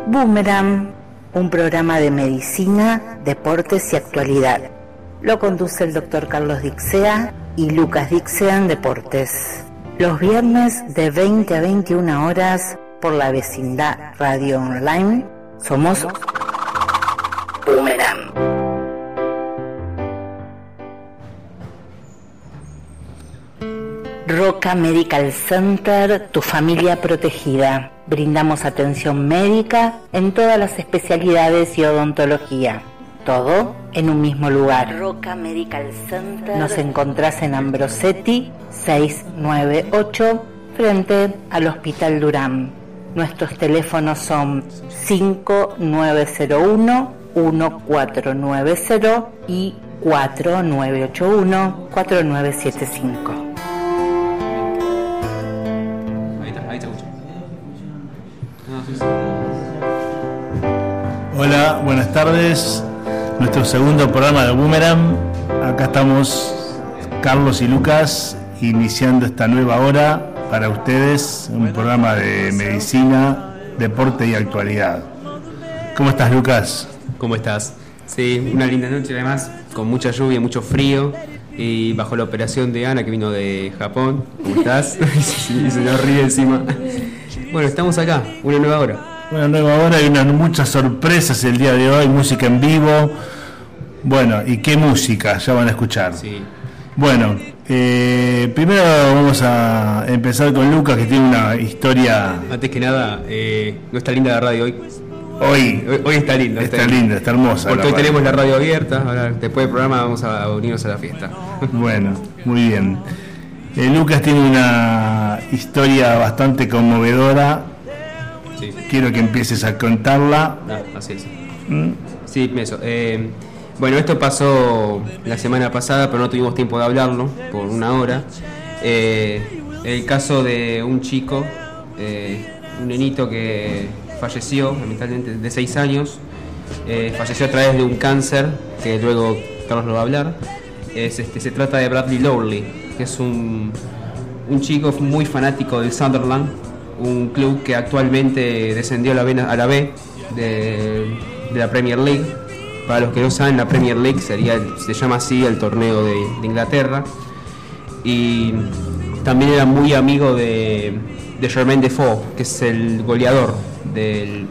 Boomerang, un programa de medicina, deportes y actualidad. Lo conduce el Dr. Carlos Dixea y Lucas Dixea en Deportes. Los viernes de 20 a 21 horas por la Vecindad Radio Online. Somos Boomerang. Roca Medical Center, tu familia protegida. Brindamos atención médica en todas las especialidades y odontología. Todo en un mismo lugar. Roca Medical Center. Nos encontrás en Ambrosetti 698, frente al Hospital Durán. Nuestros teléfonos son 5901-1490 y 4981-4975. Hola, buenas tardes. Nuestro segundo programa de Boomerang. Acá estamos Carlos y Lucas iniciando esta nueva hora para ustedes, un programa de medicina, deporte y actualidad. ¿Cómo estás, Lucas? ¿Cómo estás? Sí, una linda noche además, con mucha lluvia, mucho frío y bajo la operación de Ana que vino de Japón. ¿Cómo estás? Sí, se nos ríe encima. Bueno, estamos acá, una nueva hora. Una nueva hora y muchas sorpresas el día de hoy, música en vivo. Bueno, ¿y qué música? Ya van a escuchar. Sí. Bueno, primero vamos a empezar con Lucas, que tiene una historia. Antes que nada, no está linda la radio hoy. Hoy está linda. Está linda, está hermosa. Porque hoy tenemos la radio abierta, ahora después del programa vamos a unirnos a la fiesta. Bueno, muy bien. Lucas tiene una historia bastante conmovedora. Sí. Quiero que empieces a contarla. Así es. Sí, eso. Bueno, esto pasó la semana pasada, pero no tuvimos tiempo de hablarlo por una hora. El caso de un chico, un nenito que falleció, lamentablemente, de 6 años. Falleció a través de un cáncer, que luego Carlos lo va a hablar. Se trata de Bradley Lowry, que es un chico muy fanático del Sunderland, un club que actualmente descendió a la B de la Premier League. Para los que no saben, la Premier League se llama así el torneo de Inglaterra. Y también era muy amigo de Jermaine Defoe, que es el goleador del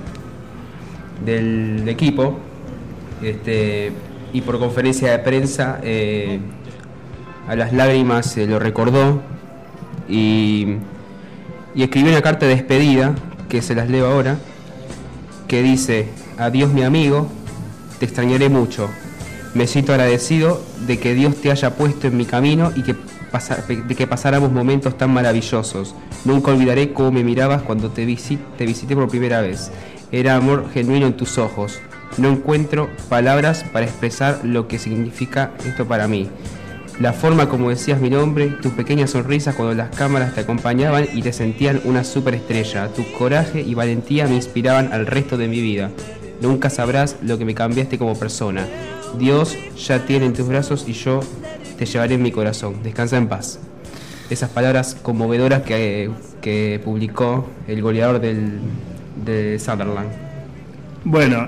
equipo. Y por conferencia de prensa a las lágrimas lo recordó y escribió una carta de despedida, que se las leo ahora, que dice: adiós mi amigo, te extrañaré mucho, me siento agradecido de que Dios te haya puesto en mi camino y de que pasáramos momentos tan maravillosos. Nunca olvidaré cómo me mirabas cuando te visité por primera vez. Era amor genuino en tus ojos. No encuentro palabras para expresar lo que significa esto para mí. La forma como decías mi nombre, tus pequeñas sonrisas cuando las cámaras te acompañaban y te sentían una superestrella. Tu coraje y valentía me inspiraban al resto de mi vida. Nunca sabrás lo que me cambiaste como persona. Dios ya tiene en tus brazos y yo te llevaré en mi corazón. Descansa en paz. Esas palabras conmovedoras que publicó el goleador de Sunderland. Bueno,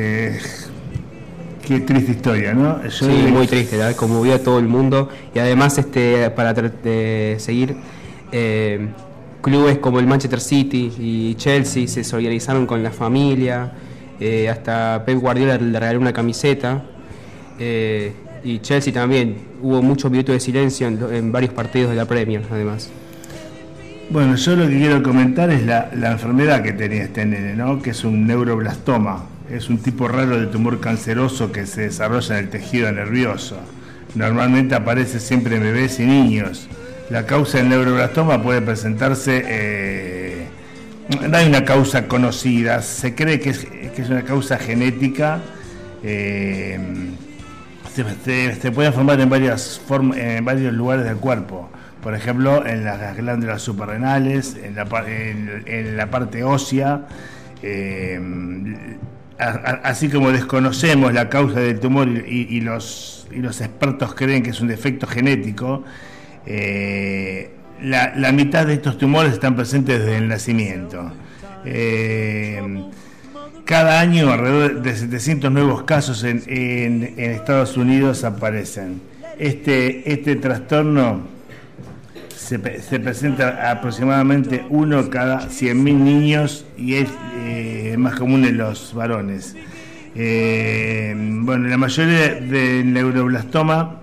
qué triste historia, ¿no? Sí, muy triste, ¿verdad? Conmovió a todo el mundo. Y además, para seguir, clubes como el Manchester City y Chelsea se solidarizaron con la familia. Hasta Pep Guardiola le regaló una camiseta. Y Chelsea también. Hubo muchos minutos de silencio en varios partidos de la Premier, además. Bueno, yo lo que quiero comentar es la enfermedad que tenía este nene, ¿no? Que es un neuroblastoma. Es un tipo raro de tumor canceroso que se desarrolla en el tejido nervioso. Normalmente aparece siempre en bebés y niños. La causa del neuroblastoma puede presentarse... no hay una causa conocida. Se cree que es una causa genética. Se puede formar en varios lugares del cuerpo. Por ejemplo, en las glándulas suprarrenales, en la parte ósea. Así como desconocemos la causa del tumor y los expertos creen que es un defecto genético, la mitad de estos tumores están presentes desde el nacimiento. Cada año alrededor de 700 nuevos casos en Estados Unidos aparecen. Este trastorno se presenta aproximadamente uno cada 100.000 niños y es más común en los varones. Bueno, la mayoría del neuroblastoma,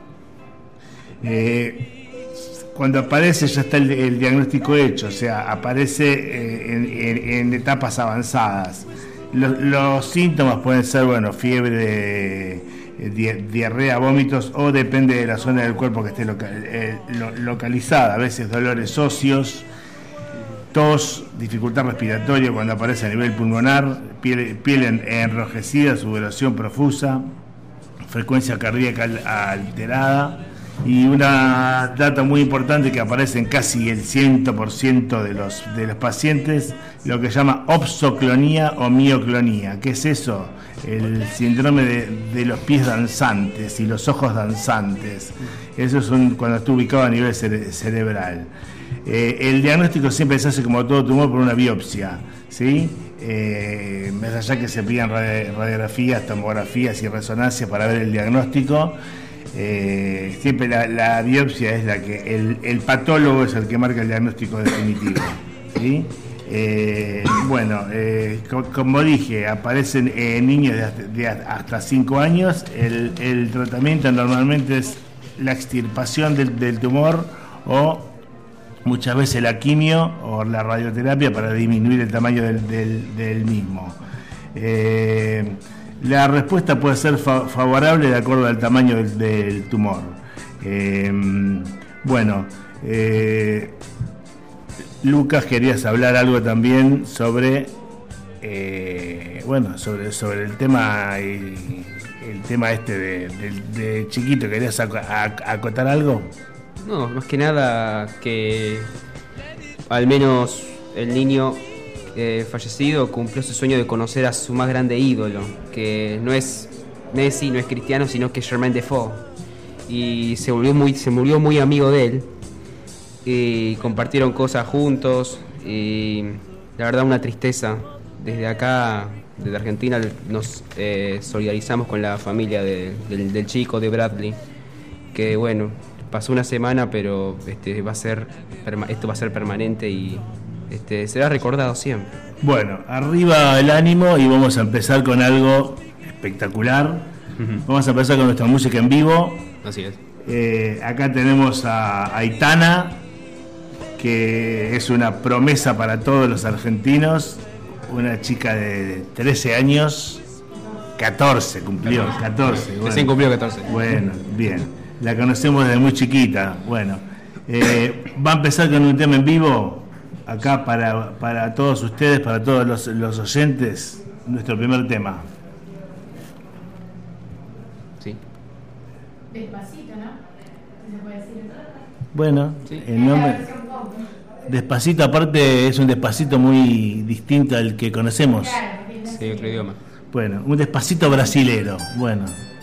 cuando aparece ya está el diagnóstico hecho, o sea, aparece en etapas avanzadas. Los síntomas pueden ser, bueno, fiebre, diarrea, vómitos, o depende de la zona del cuerpo que esté localizada. A veces dolores óseos, tos, dificultad respiratoria cuando aparece a nivel pulmonar, piel enrojecida, sudoración profusa, frecuencia cardíaca alterada. Y una data muy importante que aparece en casi el 100% de los pacientes, lo que se llama opsoclonía o mioclonía. ¿Qué es eso? El síndrome de los pies danzantes y los ojos danzantes. Eso es cuando está ubicado a nivel cerebral. El diagnóstico siempre se hace, como todo tumor, por una biopsia, ¿sí? Más allá que se pidan radiografías, tomografías y resonancias para ver el diagnóstico, siempre la biopsia es la que el patólogo es el que marca el diagnóstico definitivo, ¿sí? Bueno, como dije, aparecen niños de hasta 5 años. El tratamiento normalmente es la extirpación del tumor o muchas veces la quimio o la radioterapia para disminuir el tamaño del mismo. La respuesta puede ser favorable de acuerdo al tamaño del tumor. Lucas, querías hablar algo también sobre el tema el tema este de chiquito. ¿Querías acotar algo? No, más que nada que al menos el niño fallecido cumplió su sueño de conocer a su más grande ídolo, que no es Messi, no es Cristiano, sino que es Jermaine Defoe, y se murió muy amigo de él, y compartieron cosas juntos, y la verdad una tristeza. Desde acá, desde Argentina, nos solidarizamos con la familia del chico, de Bradley, que bueno, pasó una semana, pero esto va a ser permanente y será recordado siempre. Bueno, arriba el ánimo y vamos a empezar con algo espectacular. Uh-huh. Vamos a empezar con nuestra música en vivo. Así es. Acá tenemos a Aitana, que es una promesa para todos los argentinos. Una chica de 13 años, 14 cumplió, 14. Bueno. Recién cumplió 14. Bueno, bien. La conocemos desde muy chiquita. Bueno, va a empezar con un tema en vivo. Acá para todos ustedes, para todos los oyentes, nuestro primer tema. Sí. Despacito, ¿no? ¿Se puede decir? Bueno, sí. El nombre Despacito, aparte, es un Despacito muy distinto al que conocemos. Claro, sí, otro idioma. Bueno, un Despacito brasilero. Bueno.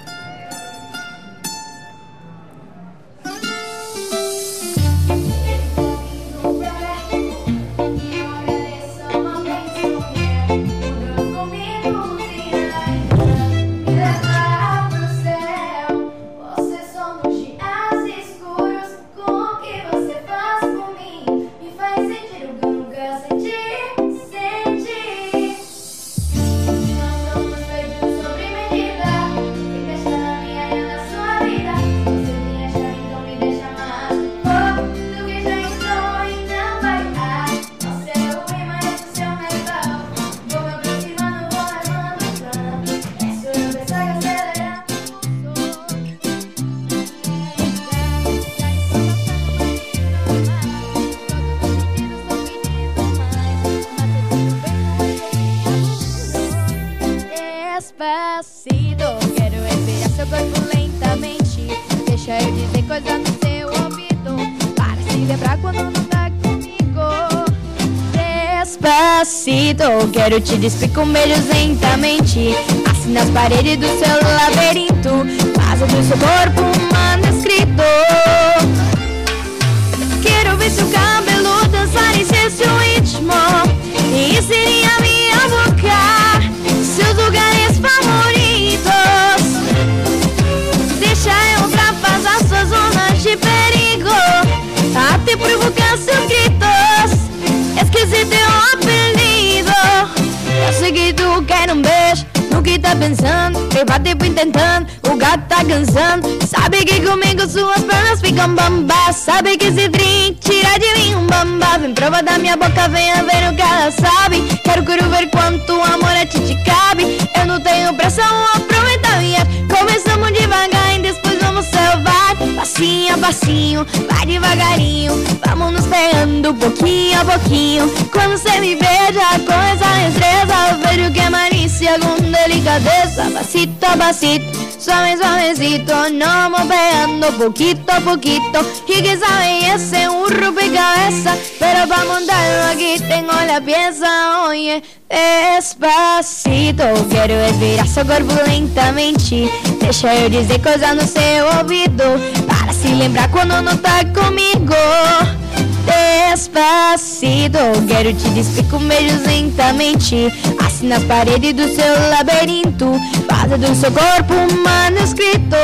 Despacito, quero respirar seu corpo lentamente. Deixa eu dizer coisa no seu ouvido, para se lembrar quando não tá comigo. Despacito, quero te despir com beijos lentamente, assim nas paredes do seu labirinto, faça do seu corpo um manuscrito. Quero ver seu cabelo dançar em seu ritmo e inserir a minha boca tá pensando, leva tempo intentando, o gato tá cansando. Sabe que comigo suas pernas ficam bambas. Sabe que esse drink tira de mim um bamba. Vem prova da minha boca, venha ver o que ela sabe. Quero ver quanto amor a ti te cabe. Eu não tenho pressão, aproveita minha. Começamos devagar e depois vamos salvar. Passinho a passinho, vai devagarinho. Vamos nos pegando pouquinho a pouquinho. Quando você me beija com essa destreza, eu vejo que é malícia com delicadeza. Pasito a pasito, suave suavecito, nos vamos pegando poquito a poquito. Y que sabe ese un rompecabezas, pero para montarlo aquí tengo la pieza. Oye, despacito, quero respirar seu corpo lentamente. Deixa eu dizer coisa no seu ouvido, para se lembrar quando não tá comigo. Despacito, quero te despir com beijos lentamente, assim nas paredes do seu labirinto, fazer do seu corpo um manuscrito.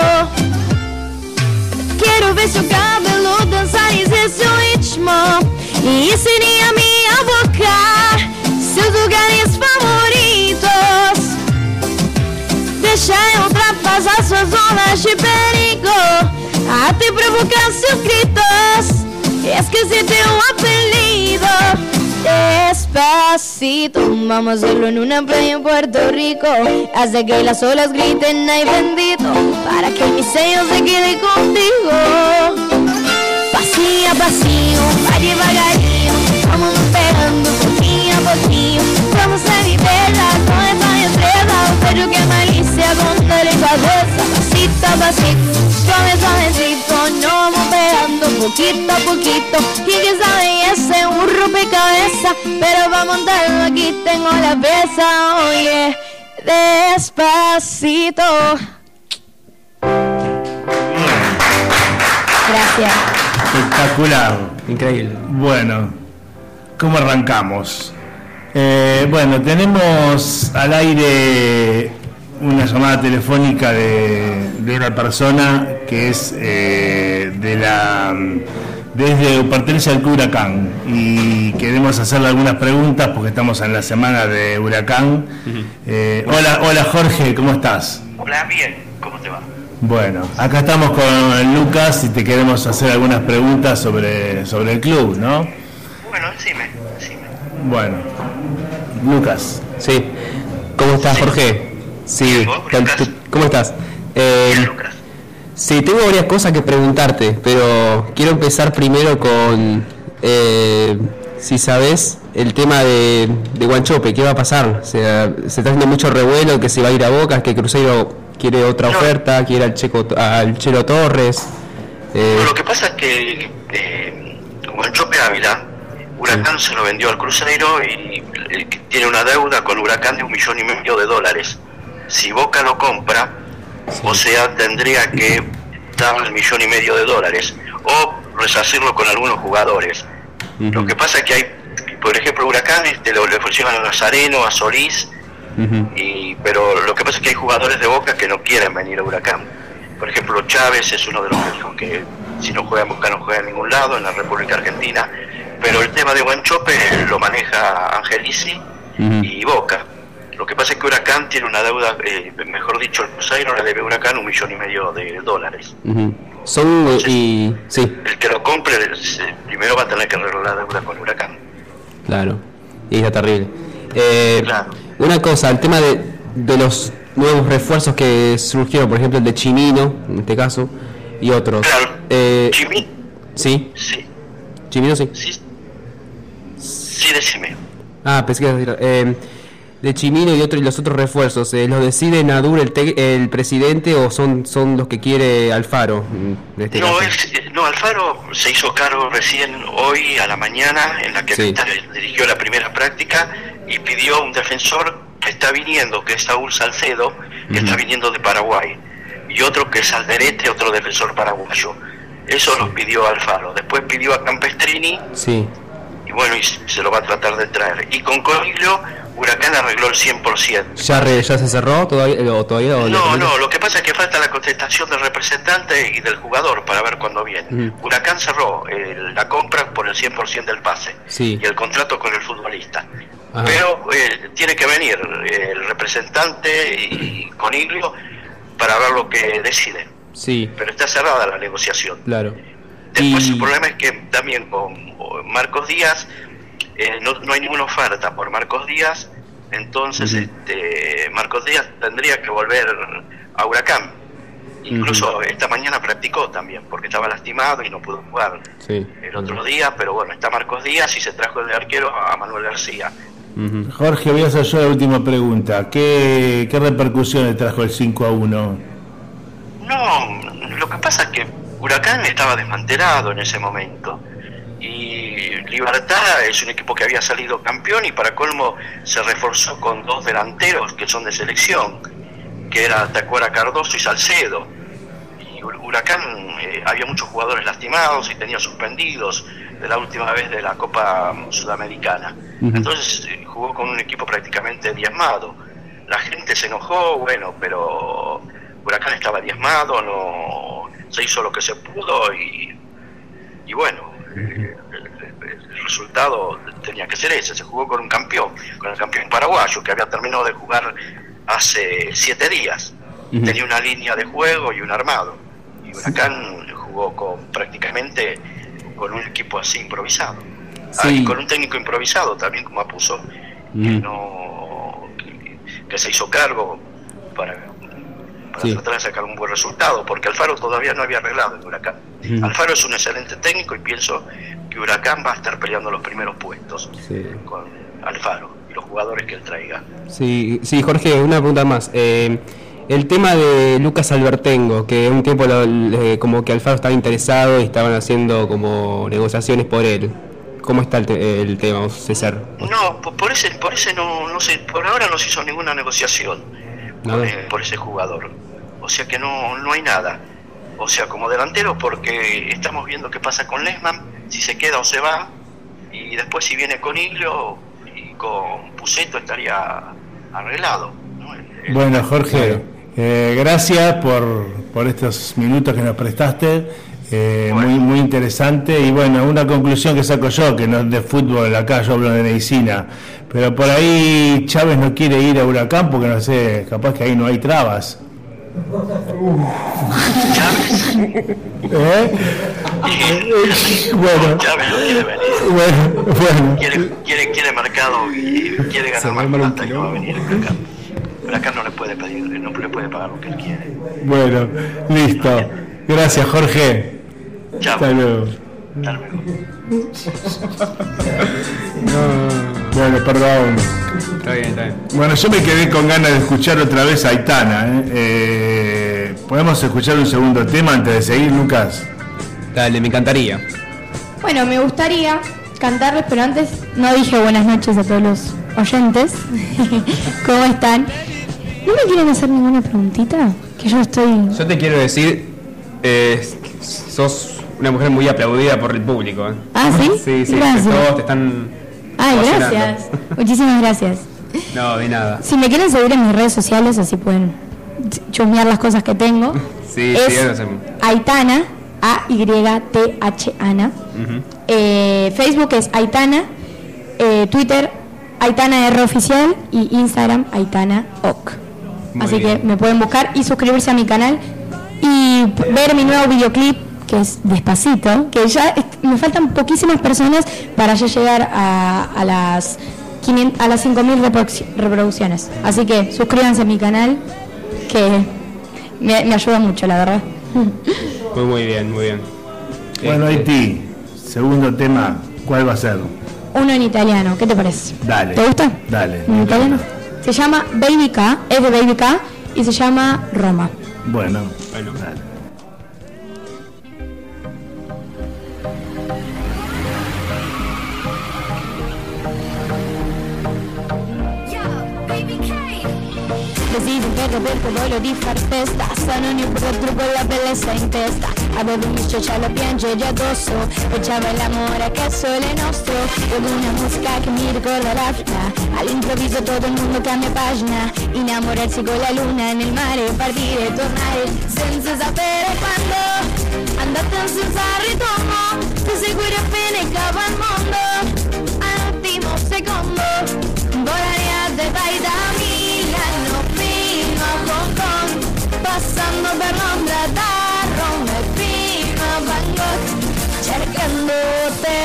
Quero ver seu cabelo dançar nesse ritmo e ensinar a minha boca seus lugares favoritos. Deixa eu ultrapassar suas zonas de perigo, até provocar seus gritos. Esqueci teu apelido. Despacito, vamos a hacerlo en una playa en Puerto Rico, hasta que las olas griten ay bendito, para que mi sello se quede contigo. Passinho a passinho, vai devagarinho, vamos nos pegando pouquinho a pouquinho. Vamos a viverla con esta estrella, pero que malicia con delicadeza. Pasito a pasito, suave suavecito, nos vamos pegando poquito a poquito. Y que sabe ese es un rompecabezas, pero para montarlo aquí tengo la pieza. Oye, despacito. Gracias. Espectacular. Increíble. Bueno, ¿cómo arrancamos? Bueno, tenemos al aire una llamada telefónica de una persona que es desde pertenece al Club Huracán, y queremos hacerle algunas preguntas porque estamos en la semana de Huracán. Hola Jorge, ¿cómo estás? Hola, bien, ¿cómo te va? Bueno, acá estamos con Lucas y te queremos hacer algunas preguntas sobre el club, ¿no? Bueno, decime. Bueno, Lucas. Sí. ¿Cómo estás, Jorge? Sí. ¿Vos, Lucas? ¿Cómo estás? Bien, Lucas. Sí, tengo varias cosas que preguntarte, pero quiero empezar primero con si sabes el tema de Wanchope, ¿qué va a pasar? O sea, se está haciendo mucho revuelo, que se va a ir a Boca, que Cruzeiro quiere otra oferta, quiere al Chelo Torres. Lo que pasa es que Wanchope Ávila, Huracán se lo vendió al Cruzeiro y tiene una deuda con Huracán de $1,5 millones. Si Boca lo compra, sí, o sea, tendría que darle $1,5 millones o resarcirlo con algunos jugadores. Uh-huh. Lo que pasa es que hay, por ejemplo, Huracán le ofrecieron a Nazareno, a Solís, uh-huh, pero lo que pasa es que hay jugadores de Boca que no quieren venir a Huracán. Por ejemplo, Chávez es uno de los que si no juega en Boca no juega en ningún lado, en la República Argentina. Pero el tema de Wanchope lo maneja Angelici, uh-huh, y Boca. Lo que pasa es que Huracán tiene una deuda, mejor dicho, el Cruzeiro le debe a Huracán $1,5 millones. Uh-huh. Entonces, sí, el que lo compre primero va a tener que arreglar la deuda con Huracán. Claro, y está terrible. Claro. Una cosa, el tema de los nuevos refuerzos que surgieron, por ejemplo el de Chimino, en este caso, y otros. Claro. ¿Chimino? Sí. Sí. ¿Chimino sí? Sí, decime. Pensé que ibas a decir, de Chimino y los otros refuerzos, ¿los decide Nadur el presidente o son los que quiere Alfaro? Alfaro se hizo cargo recién hoy a la mañana, en la que sí, dirigió la primera práctica y pidió un defensor que está viniendo, que es Saúl Salcedo, que está viniendo de Paraguay, y otro que es Alderete, otro defensor paraguayo. Eso los pidió Alfaro. Después pidió a Campestrini, sí, y bueno, y se lo va a tratar de traer. Y con Coniglio, Huracán arregló el 100%. ¿Ya se cerró todavía? No, lo que pasa es que falta la contestación del representante y del jugador para ver cuándo viene. Huracán cerró la compra por el 100% del pase, sí, y el contrato con el futbolista. Ajá. Pero tiene que venir el representante y Coniglio para ver lo que decide. Sí. Pero está cerrada la negociación. Claro. Después el problema es que también con Marcos Díaz no hay ninguna oferta por Marcos Díaz, entonces Marcos Díaz tendría que volver a Huracán. Incluso esta mañana practicó también, porque estaba lastimado y no pudo jugar el otro día, pero bueno, está Marcos Díaz y se trajo de arquero a Manuel García. Jorge, voy a hacer yo la última pregunta. ¿Qué repercusiones trajo el 5-1? No, lo que pasa es que Huracán estaba desmantelado en ese momento y Libertad es un equipo que había salido campeón y para colmo se reforzó con 2 delanteros que son de selección, que era Tacuara Cardoso y Salcedo. Y Huracán había muchos jugadores lastimados y tenía suspendidos de la última vez de la Copa Sudamericana. Entonces jugó con un equipo prácticamente diezmado. La gente se enojó, bueno, pero Huracán estaba diezmado, no se hizo lo que se pudo y bueno, el resultado tenía que ser ese. Se jugó con el campeón paraguayo que había terminado de jugar hace 7 días. Tenía una línea de juego y un armado, y Huracán jugó prácticamente con un equipo así improvisado, y con un técnico improvisado también como Apuzzo, que se hizo cargo para tratar de sacar un buen resultado, porque Alfaro todavía no había arreglado el Huracán. Alfaro es un excelente técnico y pienso que Huracán va a estar peleando los primeros puestos con Alfaro y los jugadores que él traiga. Sí, Jorge, una pregunta más. El tema de Lucas Albertengo, que un tiempo como que Alfaro estaba interesado y estaban haciendo como negociaciones por él. ¿Cómo está el tema, César? No, por ese no sé, por ahora no se hizo ninguna negociación por ese jugador. O sea que no hay nada. O sea, como delantero, porque estamos viendo qué pasa con Lesman, si se queda o se va, y después si viene con Iglio y con Puceto estaría arreglado, ¿no? Bueno, Jorge, gracias por estos minutos que nos prestaste, muy interesante. Y bueno, una conclusión que saco yo, que no es de fútbol, acá yo hablo de medicina, pero por ahí Chávez no quiere ir a Huracán porque no sé, capaz que ahí no hay trabas. Bueno, Chávez no quiere venir. Bueno. Quiere mercado y quiere ganar más plata y no va a venir Huracán. Huracán no le puede pedir, no le puede pagar lo que él quiere. Bueno, listo. Gracias, Jorge. Chao. Hasta luego. Hasta luego. Bueno, perdón. Está bien. Bueno, yo me quedé con ganas de escuchar otra vez a Aitana. ¿Podemos escuchar un segundo tema antes de seguir, Lucas? Dale, me encantaría. Bueno, me gustaría cantarles, pero antes no dije buenas noches a todos los oyentes. ¿Cómo están? ¿No me quieren hacer ninguna preguntita? Que yo te quiero decir, sos una mujer muy aplaudida por el público. ¿Ah, sí? Sí, gracias. todos te están... Ay, gracias. Muchísimas gracias. No, de nada. Si me quieren seguir en mis redes sociales, así pueden chusmear las cosas que tengo. Sí, eso hacemos. Aitana, AYTHANA. Facebook es Aitana, Twitter Aitana R Oficial y Instagram Aitana OK. Así que me pueden buscar y suscribirse a mi canal y ver mi nuevo videoclip, que es Despacito, que ya me faltan poquísimas personas para ya llegar a las 5.000 reproducciones. Así que suscríbanse a mi canal, que me ayuda mucho, la verdad. Muy bien. Bueno, Haití, segundo tema, ¿cuál va a ser? Uno en italiano, ¿qué te parece? Dale. ¿Te gusta? Dale. ¿En italiano? Se llama Baby K, es de Baby K y se llama Roma. Bueno, dale. Desidero perché voglio di far festa, se non io purtroppo la bellezza in testa. Avevo un misto, ce lo piange già addosso, facciamo l'amore che è solo nostro. Con una musica che mi ricorda l'Africa, all'improvviso tutto il mondo cambia pagina. Innamorarsi con la luna nel mare, partire e tornare senza sapere quando. Andate senza ritorno, per seguire appena il capo al mondo. All'ultimo secondo, volare a te. cercándote.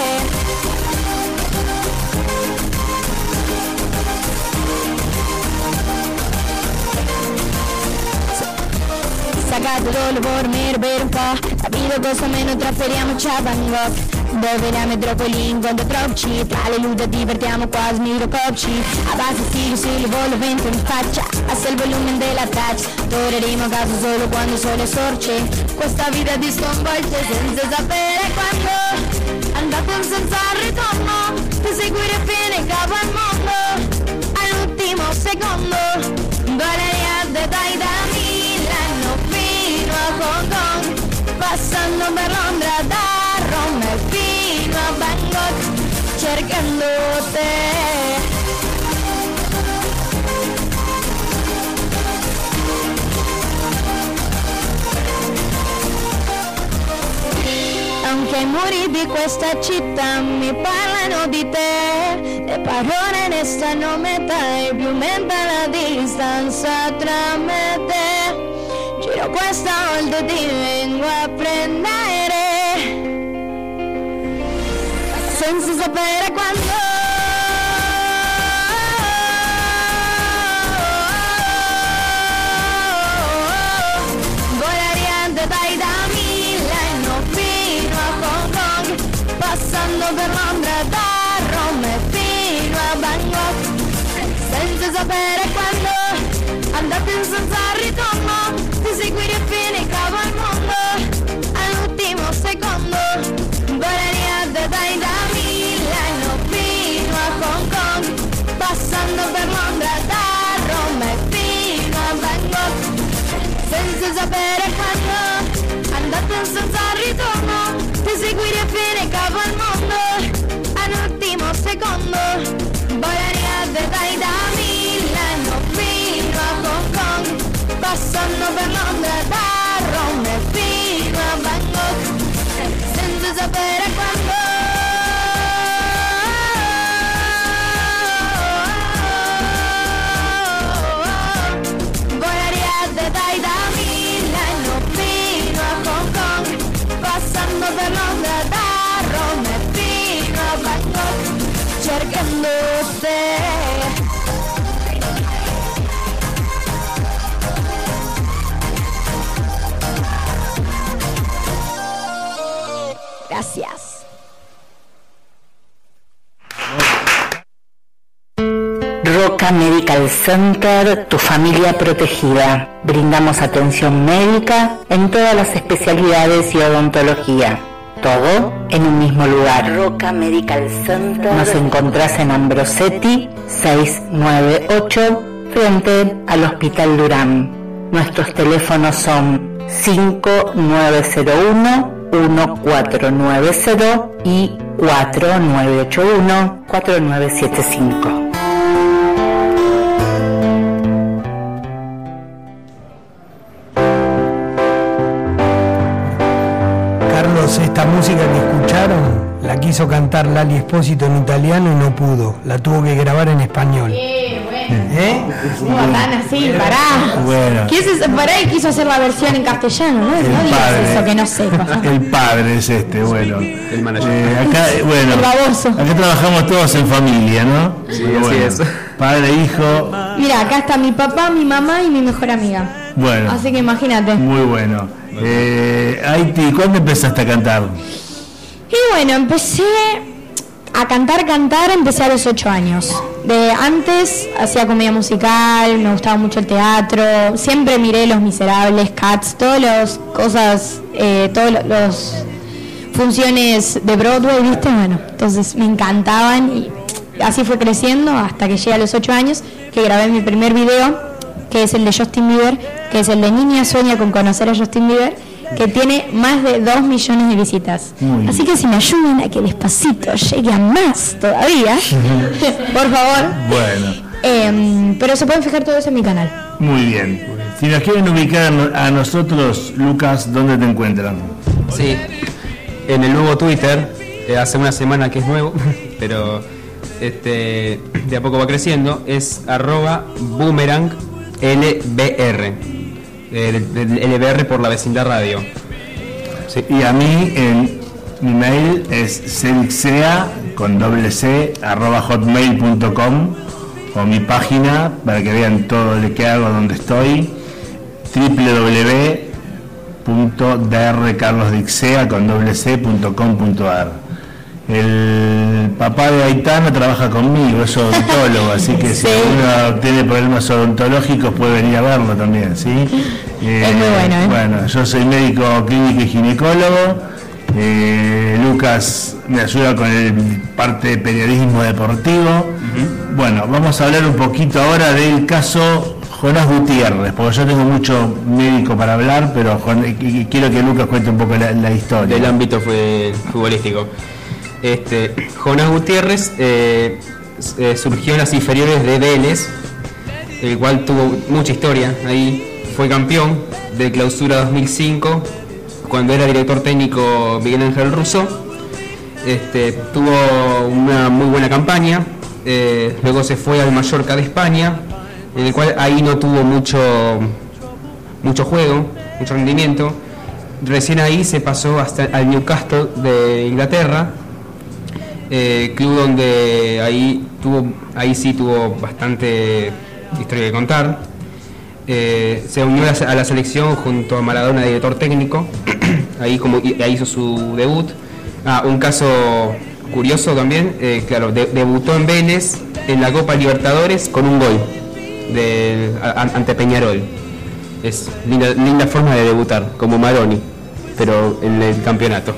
Sagatelo vormer pa. Capito cosa meno trasferiamo a Bangkok. Dove la metropoli quando troppi. Tra le luci divertiamo quasi miro copci. A base stile si volo vento in faccia. Alza il volume della traccia. Torneremo a casa solo quando il sole sorge. Questa vita ti sconvolge senza sapere quando. Andate senza ritorno. Ti seguire fino capo al mondo. All'ultimo secondo. Valeria dai da Milano fino a Hong Kong, passando per Londra da Roma fino a Bangkok, cercando te. Anche i muri di questa città mi parlano di te, le parole ne stanno a metà e più aumenta la distanza tra me e te. Giro questa volta ti vengo a prendere, senza sapere quando. Volaria dai da Milano fino a Hong Kong, passando per Londra da Roma fino a Bangkok, senza sapere quando. Andate senza ritorno, ti seguire fino capo al mondo, all'ultimo secondo. Volaria dai da Milano fino a Hong Kong, passando per Londra da Roma fino a Bangkok, senza sapere quando. Andate senza ritorno, ti seguire fino capo al mondo, all'ultimo secondo. Volaria dai da Milano fino a Hong Kong, passando per Londra da Roma fino a Bangkok, senza sapere quando. Volaria dai da Milano fino a Hong Kong, passando per Londra da Roma fino a Bangkok, cercando te. Gracias. Roca Medical Center, tu familia protegida. Brindamos atención médica en todas las especialidades y odontología. Todo en un mismo lugar. Roca Medical Center. Nos encontrás en Ambrosetti 698, frente al Hospital Durán. Nuestros teléfonos son 5901-1490 y 4981-4975. Carlos, esta música que escucharon la quiso cantar Lali Espósito en italiano y no pudo, la tuvo que grabar en español. ¿Cómo tan así? Pará. Bueno. Pará y quiso hacer la versión en castellano, ¿no? No digas eso que no sepas. El padre es este, bueno. El manager. Acá, bueno, El baboso. acá trabajamos todos en familia, ¿no? Sí, Bueno, así es. Padre, hijo. Mira, acá está mi papá, mi mamá y mi mejor amiga. Bueno, Así que imagínate. muy bueno. Aiti, ¿cuándo empezaste a cantar? Y bueno, empecé a cantar, empecé a los 8 años. Antes hacía comedia musical, me gustaba mucho el teatro, siempre miré Los Miserables, Cats, todas las cosas, todas las funciones de Broadway, ¿viste? Bueno, entonces me encantaban y así fue creciendo hasta que llegué a los 8 años, que grabé mi primer video, que es el de Justin Bieber, que es el de Niña Sueña con conocer a Justin Bieber, que tiene más de 2 millones de visitas. Así que si me ayudan a que Despacito llegue a más todavía, por favor. Bueno, Pero se pueden fijar todo eso en mi canal. muy bien. Si nos quieren ubicar a nosotros, Lucas, ¿dónde te encuentran? Sí, en el nuevo Twitter, hace una semana que es nuevo, pero de a poco va creciendo, es @boomeranglbr. El LBR por la vecindad radio. Sí, y a mí en Mi mail es cdixea con .c @hotmail.com, o mi página para que vean todo lo que hago, donde estoy, www.drcarlosdixea con .c.com.ar. El papá de Aitana trabaja conmigo, es odontólogo, así que si uno tiene problemas odontológicos puede venir a verlo también, ¿sí? Es muy bueno, ¿eh? Bueno, yo soy médico clínico y ginecólogo. Lucas me ayuda con el parte de periodismo deportivo. Bueno, vamos a hablar un poquito ahora del caso Jonás Gutiérrez, porque yo tengo mucho médico para hablar, pero quiero que Lucas cuente un poco la historia. Del ámbito futbolístico. Jonás Gutiérrez surgió en las inferiores de Vélez, el cual tuvo mucha historia. Ahí fue campeón de Clausura 2005, cuando era director técnico Miguel Ángel Russo. Tuvo una muy buena campaña, luego se fue al Mallorca de España, en el cual ahí no tuvo mucho juego, mucho rendimiento. Recién ahí se pasó hasta al Newcastle de Inglaterra, club donde ahí sí tuvo bastante historia que contar. Se unió a la selección junto a Maradona, director técnico. Ahí hizo su debut. Un caso curioso también, debutó en Vélez en la Copa Libertadores con un gol ante Peñarol. Es linda forma de debutar, como Maroni, pero en el campeonato.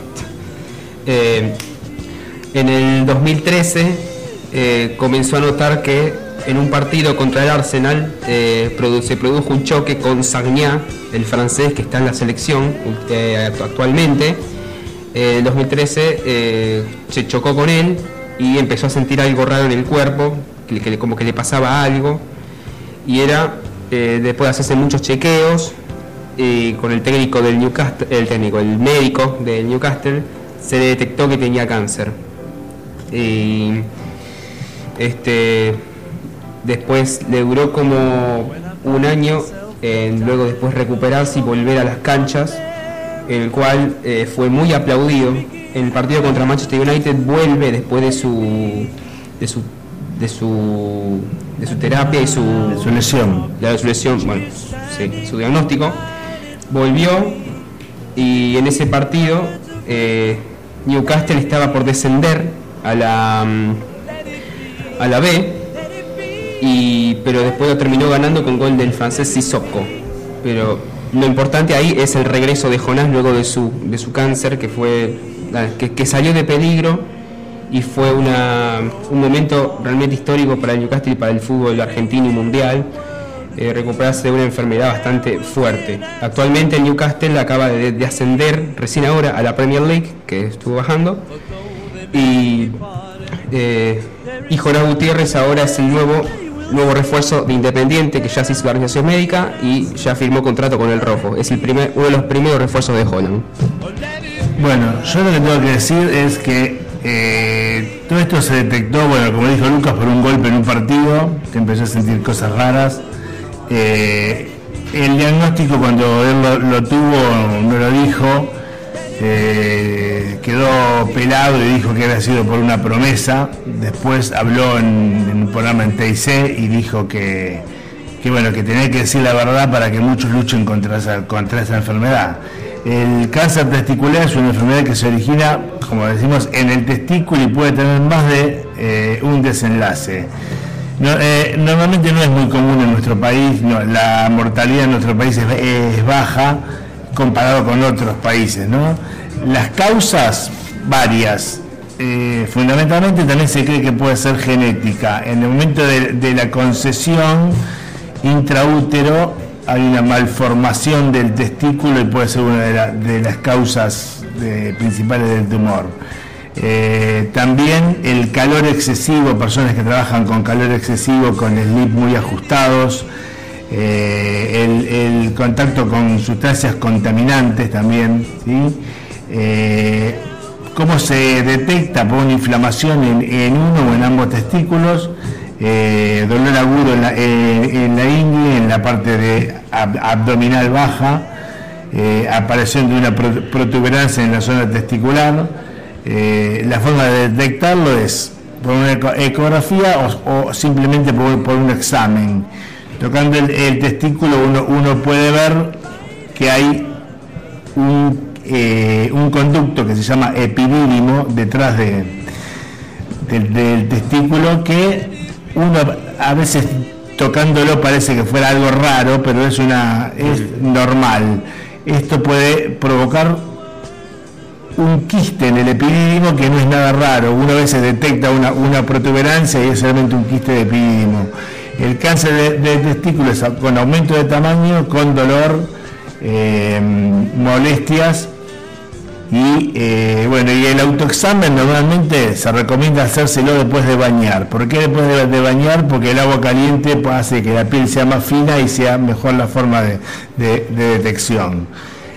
En el 2013 comenzó a notar que en un partido contra el Arsenal se produjo un choque con Sagna, el francés que está en la selección actualmente. En 2013 se chocó con él y empezó a sentir algo raro en el cuerpo, como que le pasaba algo, y era después de hacerse muchos chequeos con el técnico del Newcastle, el médico del Newcastle, se le detectó que tenía cáncer. Y después le duró como un año, luego después recuperarse y volver a las canchas, el cual fue muy aplaudido. En el partido contra Manchester United vuelve después de su terapia y su lesión. Bueno, sí, su diagnóstico. Volvió y en ese partido Newcastle estaba por descender a la B, pero después lo terminó ganando con gol del francés Sissoko. Pero lo importante ahí es el regreso de Jonás luego de su cáncer, que salió de peligro, y fue un momento realmente histórico para el Newcastle y para el fútbol argentino y mundial, recuperarse de una enfermedad bastante fuerte. Actualmente el Newcastle acaba de ascender recién ahora a la Premier League, que estuvo bajando, y Jonás Gutiérrez ahora es el nuevo refuerzo de Independiente, que ya se hizo la organización médica y ya firmó contrato con el Rojo. Es uno de los primeros refuerzos de Holland. Bueno, yo lo que tengo que decir es que todo esto se detectó, bueno, como dijo Lucas, por un golpe en un partido, que empezó a sentir cosas raras. El diagnóstico, cuando él lo tuvo, no lo dijo, quedó pelado y dijo que había sido por una promesa. Después habló en un programa en TIC y dijo que tenía que decir la verdad para que muchos luchen contra esa enfermedad. El cáncer testicular es una enfermedad que se origina, como decimos, en el testículo y puede tener más de un desenlace. Normalmente no es muy común en nuestro país, la mortalidad en nuestro país es baja comparado con otros países, ¿no? Las causas, varias. Fundamentalmente también se cree que puede ser genética. En el momento de la concesión intraútero hay una malformación del testículo y puede ser una de las causas principales del tumor. También el calor excesivo, personas que trabajan con calor excesivo, con slip muy ajustados, el contacto con sustancias contaminantes también, ¿sí? ¿Cómo se detecta? Por una inflamación en uno o en ambos testículos, dolor agudo en la ingle, en la parte de abdominal baja, aparición de una protuberancia en la zona testicular, La forma de detectarlo es por una ecografía o simplemente por un examen. Tocando el testículo uno puede ver que hay un conducto que se llama epidídimo detrás del testículo, que uno a veces tocándolo parece que fuera algo raro, pero es normal. Esto puede provocar un quiste en el epidídimo, que no es nada raro. Uno a veces detecta una protuberancia y es solamente un quiste de epidídimo. El cáncer de testículo es con aumento de tamaño, con dolor, molestias y el autoexamen normalmente se recomienda hacérselo después de bañar. ¿Por qué después de bañar? Porque el agua caliente hace que la piel sea más fina y sea mejor la forma de detección.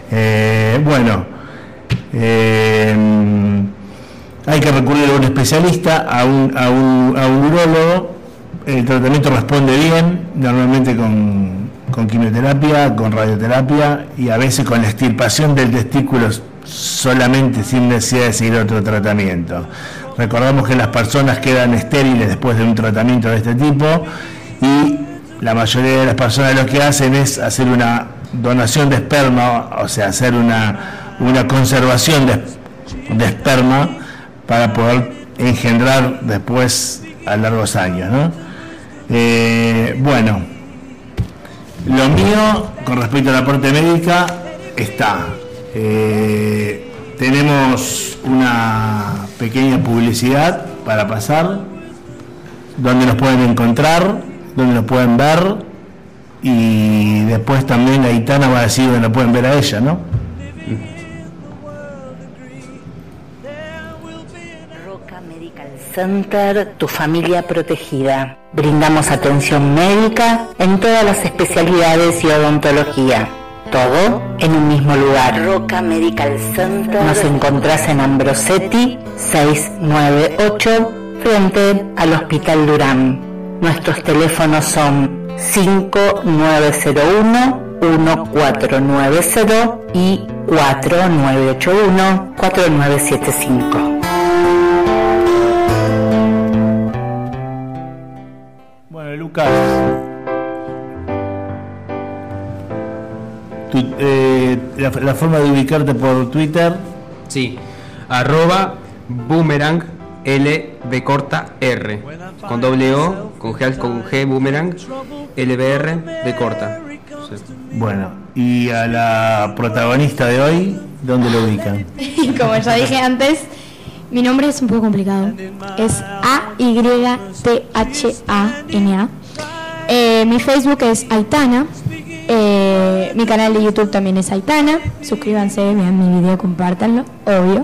Hay que recurrir a un especialista, a un urólogo. El tratamiento responde bien, normalmente con quimioterapia, con radioterapia y a veces con la extirpación del testículo solamente, sin necesidad de seguir otro tratamiento. Recordamos que las personas quedan estériles después de un tratamiento de este tipo, y la mayoría de las personas lo que hacen es hacer una donación de esperma, o sea, hacer una conservación de esperma para poder engendrar después a largos años, ¿no? Lo mío con respecto a la parte médica está. Tenemos una pequeña publicidad para pasar, donde nos pueden encontrar, donde nos pueden ver, y después también Aitana va a decir donde nos pueden ver a ella, ¿no? Roca Medical Center, tu familia protegida. Brindamos atención médica en todas las especialidades y odontología. Todo en un mismo lugar. Roca Medical Center. Nos encontrás en Ambrosetti 698, frente al Hospital Durán. Nuestros teléfonos son 5901-1490 y 4981-4975. Bueno, Lucas, la forma de ubicarte por Twitter. Sí, @boomerang LB_R, con doble O, con G, boomerang, LBR, B corta. Sí. Bueno, y a la protagonista de hoy, ¿dónde lo ubican? Como ya dije antes, mi nombre es un poco complicado. Es AYTHANA. Mi Facebook es Aitana. Mi canal de YouTube también es Aitana. Suscríbanse, vean mi video, compártanlo, obvio.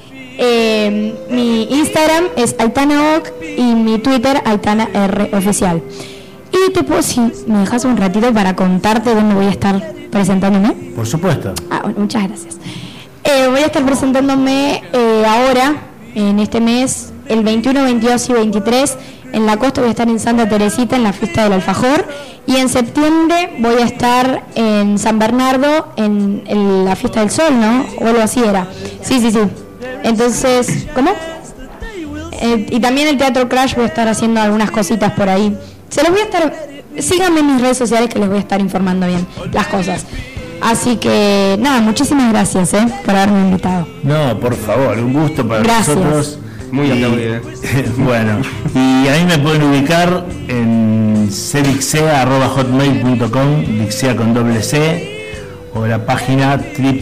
Mi Instagram es AitanaOc y mi Twitter AitanaR Oficial. Y si me dejas un ratito para contarte dónde voy a estar presentándome. Por supuesto. Bueno, muchas gracias. Voy a estar presentándome ahora, en este mes, el 21, 22 y 23. En la costa voy a estar en Santa Teresita, en la fiesta del alfajor. Y en septiembre voy a estar en San Bernardo, en la fiesta del sol, ¿no? O algo así era. Sí. Entonces, ¿cómo? Y también el Teatro Crash voy a estar haciendo algunas cositas por ahí. Síganme en mis redes sociales que les voy a estar informando bien las cosas. Así que, nada, muchísimas gracias por haberme invitado. No, por favor, un gusto para nosotros. Muy aplaudido. Bueno, y a mí me pueden ubicar en cdixea@hotmail.com, Dixea con doble C, o la página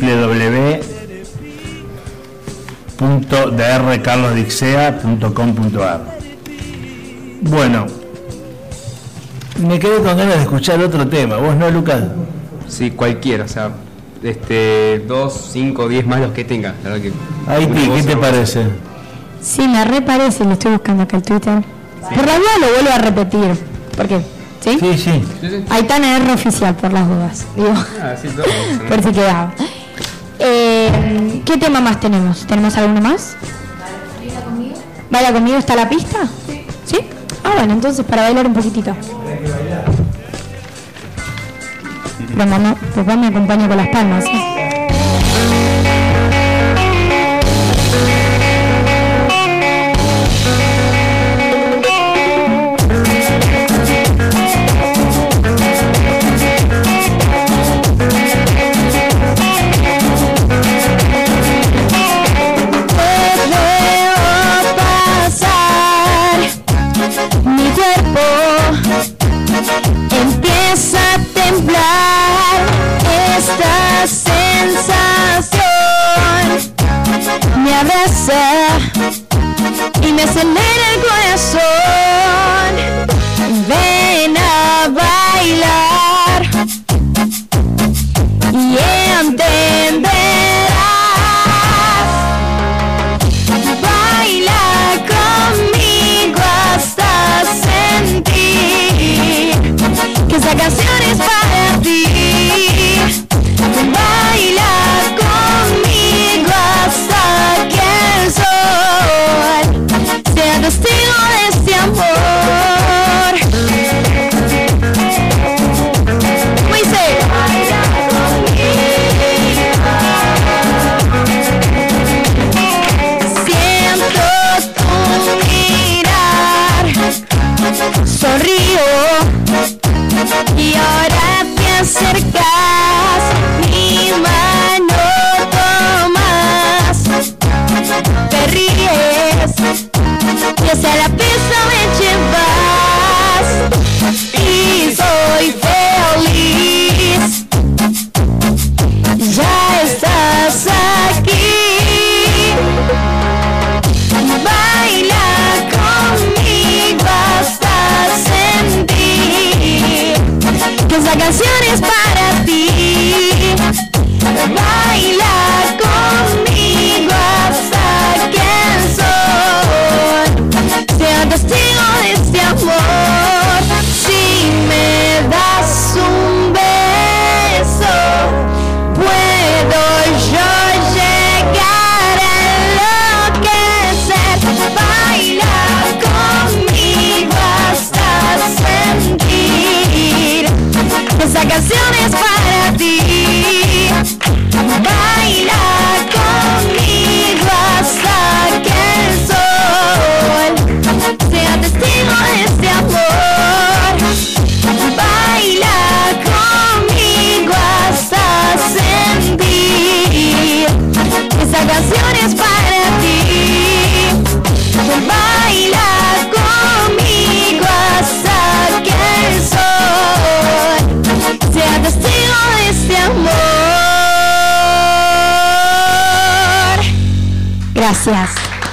www.drcarlosdixea.com.ar. Bueno, me quedé con ganas de escuchar otro tema. ¿Vos no, Lucas? Sí, cualquiera, o sea, 2, 5, 10 más los que tenga. La verdad que Aiti, ¿qué te parece? Sí, me reparece, lo estoy buscando acá el Twitter. Sí. Por la duda lo vuelvo a repetir. ¿Por qué? ¿Sí? Sí. Aitana R Oficial, por las dudas. Digo, sí, todo, ¿no? Por si quedaba. ¿Qué tema más tenemos? ¿Tenemos alguno más? ¿Baila conmigo? ¿Está la pista? ¿Sí? Bueno, entonces para bailar un poquitito. Bueno, papá me acompaña con las palmas. esa canción es para ti. Baila conmigo hasta que el sol sea testigo de este amor. ¿Cómo dice? Baila conmigo. Siento tu mirar, sonrío y ahora te acercas, mi mano tomas, te ríes y hacia la pista me llevas y soy feliz. Ya estás aquí. Baila conmigo hasta sentir que esa canción es para ti. Baila conmigo hasta que el sol sea testigo de este amor. Si me das un beso, puedo yo llegar a enloquecer. Baila conmigo hasta sentir que esa canción es para ti. Baila conmigo hasta que el sol sea testigo de este amor. Baila conmigo hasta sentir que esa canción es para ti. Baila conmigo hasta que el sol sea testigo de este amor. Gracias.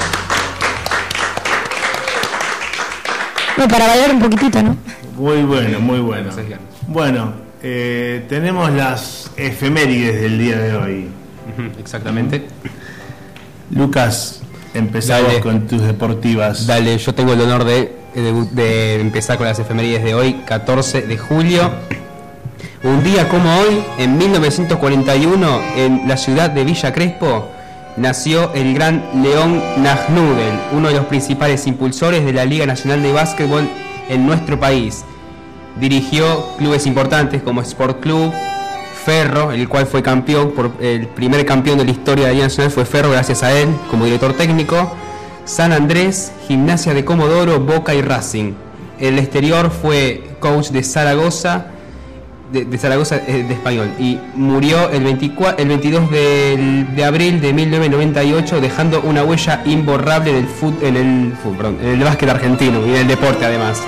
Bueno, para bailar un poquitito, ¿no? Muy bueno, muy bueno. Bueno, tenemos las efemérides del día de hoy. Exactamente. Lucas, empezamos Dale. con tus deportivas. Dale, yo tengo el honor de empezar con las efemérides de hoy, 14 de julio. Un día como hoy, en 1941, en la ciudad de Villa Crespo, nació el gran León Nagnudel, uno de los principales impulsores de la Liga Nacional de Básquetbol en nuestro país. Dirigió clubes importantes como Sport Club, Ferro, el cual fue campeón, el primer campeón de la historia de la Liga Nacional fue Ferro, gracias a él como director técnico, San Andrés, Gimnasia de Comodoro, Boca y Racing. En el exterior fue coach de Zaragoza, de Zaragoza de Español, y murió el 22 de abril de 1998, dejando una huella imborrable en el básquet argentino y en el deporte además.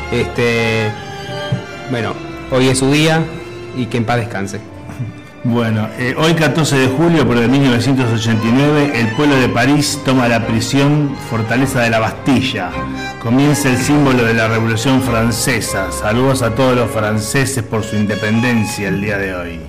Bueno, hoy es su día y que en paz descanse. Bueno, hoy 14 de julio, pero de 1989, el pueblo de París toma la prisión Fortaleza de la Bastilla. Comienza el símbolo de la Revolución Francesa. Saludos a todos los franceses por su independencia el día de hoy.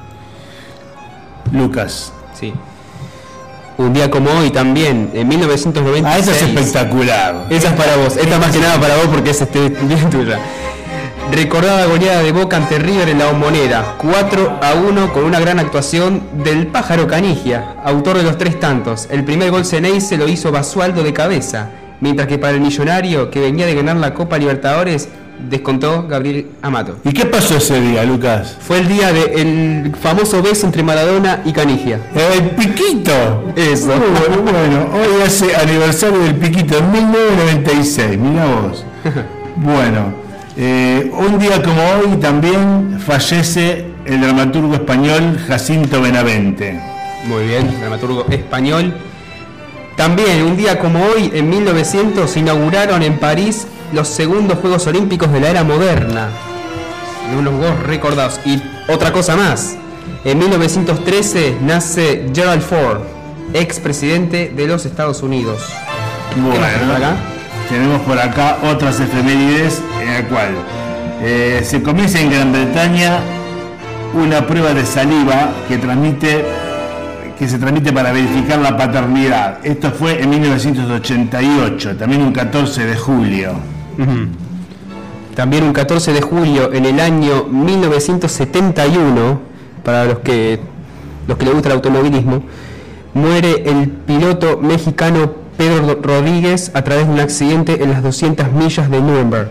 Lucas. Sí. Un día como hoy también, en 1996. Ah, esa es espectacular. Esa es para vos, esta más que nada para vos porque es bien tuya. Recordada goleada de Boca ante River en la Bombonera, 4-1 con una gran actuación del Pájaro Canigia, autor de los 3 tantos. El primer gol Ceneice lo hizo Basualdo de cabeza, mientras que para el Millonario, que venía de ganar la Copa Libertadores, descontó Gabriel Amato. ¿Y qué pasó ese día, Lucas? Fue el día del famoso beso entre Maradona y Canigia. ¡El Piquito! Eso. Bueno, hoy hace aniversario del Piquito, en 1996, mirá vos. Bueno. Un día como hoy también fallece el dramaturgo español Jacinto Benavente. Muy bien, dramaturgo español. También un día como hoy, en 1900, se inauguraron en París los segundos Juegos Olímpicos de la era moderna. Unos juegos recordados. Y otra cosa más, en 1913 nace Gerald Ford, expresidente de los Estados Unidos. Bueno, tenemos por acá otras efemérides en la cual se comienza en Gran Bretaña una prueba de saliva que se transmite para verificar la paternidad. Esto fue en 1988, también un 14 de julio. También un 14 de julio en el año 1971, para los que les gusta el automovilismo, muere el piloto mexicano Pedro Rodríguez a través de un accidente en las 200 millas de Nuremberg.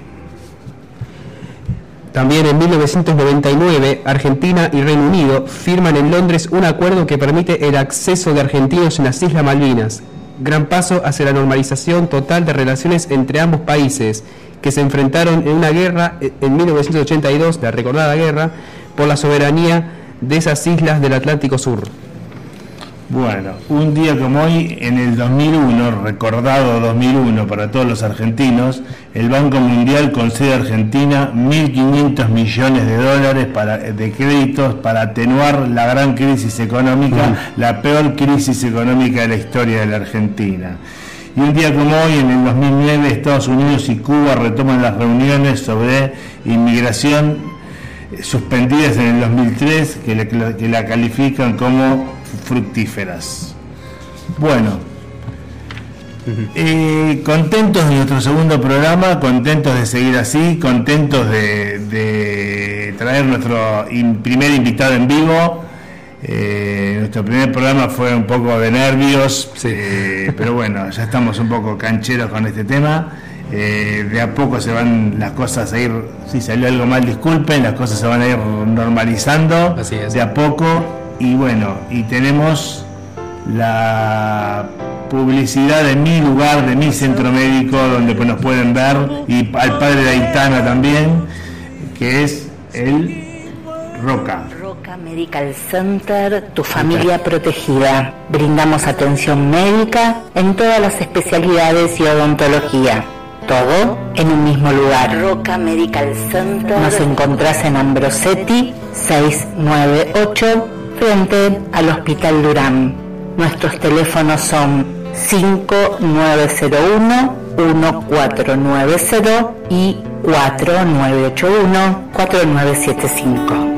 También en 1999, Argentina y Reino Unido firman en Londres un acuerdo que permite el acceso de argentinos en las Islas Malvinas. Gran paso hacia la normalización total de relaciones entre ambos países, que se enfrentaron en una guerra en 1982, la recordada guerra, por la soberanía de esas islas del Atlántico Sur. Bueno, un día como hoy, en el 2001, recordado 2001 para todos los argentinos, el Banco Mundial concede a Argentina 1.500 millones de dólares de créditos para atenuar la gran crisis económica, la peor crisis económica de la historia de la Argentina. Y un día como hoy, en el 2009, Estados Unidos y Cuba retoman las reuniones sobre inmigración suspendidas en el 2003, que la califican como fructíferas. Bueno, contentos de nuestro segundo programa, contentos de seguir así, contentos de traer nuestro primer invitado en vivo. Nuestro primer programa fue un poco de nervios, pero bueno, ya estamos un poco cancheros con este tema. De a poco se van las cosas a ir, si salió algo mal disculpen, las cosas se van a ir normalizando. Así es. De a poco. Y bueno, y tenemos la publicidad de mi lugar, de mi centro médico, donde nos pueden ver, y al padre de Aitana también, que es el Roca. Roca Medical Center, tu familia protegida. Brindamos atención médica en todas las especialidades y odontología. Todo en un mismo lugar. Roca Medical Center. Nos encontrás en Ambrosetti 698, frente al Hospital Durán. Nuestros teléfonos son 5901-1490 y 4981-4975.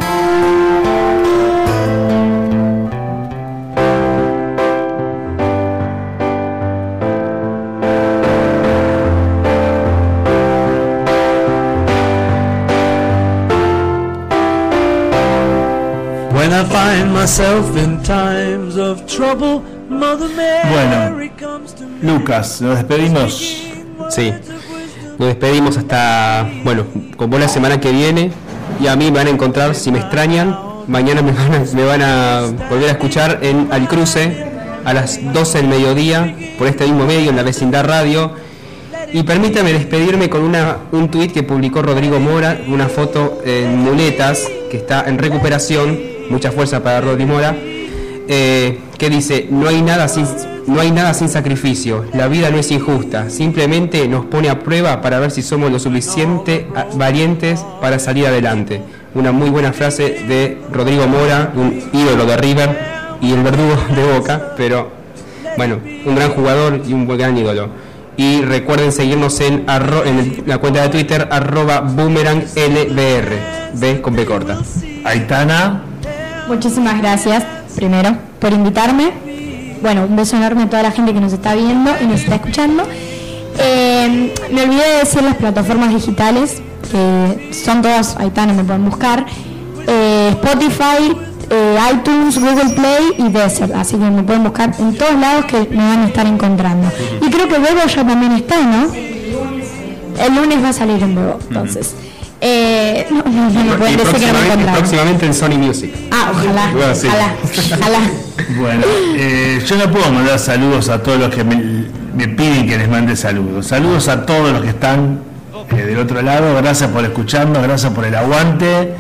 Bueno, Lucas, nos despedimos. Sí, nos despedimos hasta, bueno, como la semana que viene, y a mí me van a encontrar, si me extrañan, mañana me van a volver a escuchar en Al Cruce a las 12 del mediodía por este mismo medio, en la Vecindad Radio. Y permítame despedirme con un tuit que publicó Rodrigo Mora, una foto en muletas que está en recuperación. Mucha fuerza para Rodrigo Mora, que dice: no hay nada sin sacrificio, la vida no es injusta, simplemente nos pone a prueba para ver si somos lo suficiente valientes para salir adelante. Una muy buena frase de Rodrigo Mora, un ídolo de River y el verdugo de Boca, pero bueno, un gran jugador y un gran ídolo. Y recuerden seguirnos en la cuenta de Twitter @boomeranglbr, B con B corta. Aitana, muchísimas gracias, primero, por invitarme. Bueno, un beso enorme a toda la gente que nos está viendo y nos está escuchando. Me olvidé de decir las plataformas digitales, que son todas, Aitana, me pueden buscar. Spotify, iTunes, Google Play y Deezer, así que me pueden buscar en todos lados que me van a estar encontrando. Y creo que Bebo ya también está, ¿no? El lunes va a salir en Bebo, entonces. No me pueden decir que no me encontraron. Próximamente en Sony Music. Ojalá, bueno, sí. ojalá. Bueno, yo no puedo mandar saludos a todos los que me piden que les mande saludos. Saludos a todos los que están del otro lado. Gracias por escucharnos, gracias por el aguante.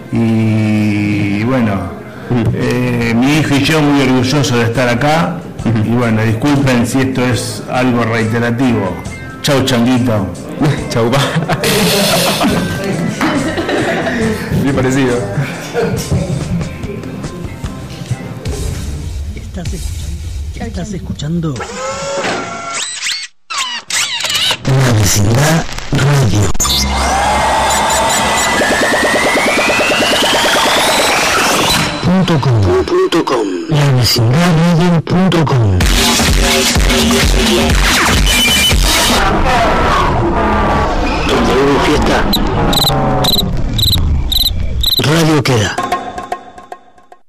Y bueno, mi hijo y yo muy orgullosos de estar acá. Y bueno, disculpen si esto es algo reiterativo. Chau, changuito. Chau, pa. Bien parecido. ¿Estás escuchando? La Vecindad Radio. .com. La vecindadradio.com. ¿Dónde hubo fiesta? Radio Queda.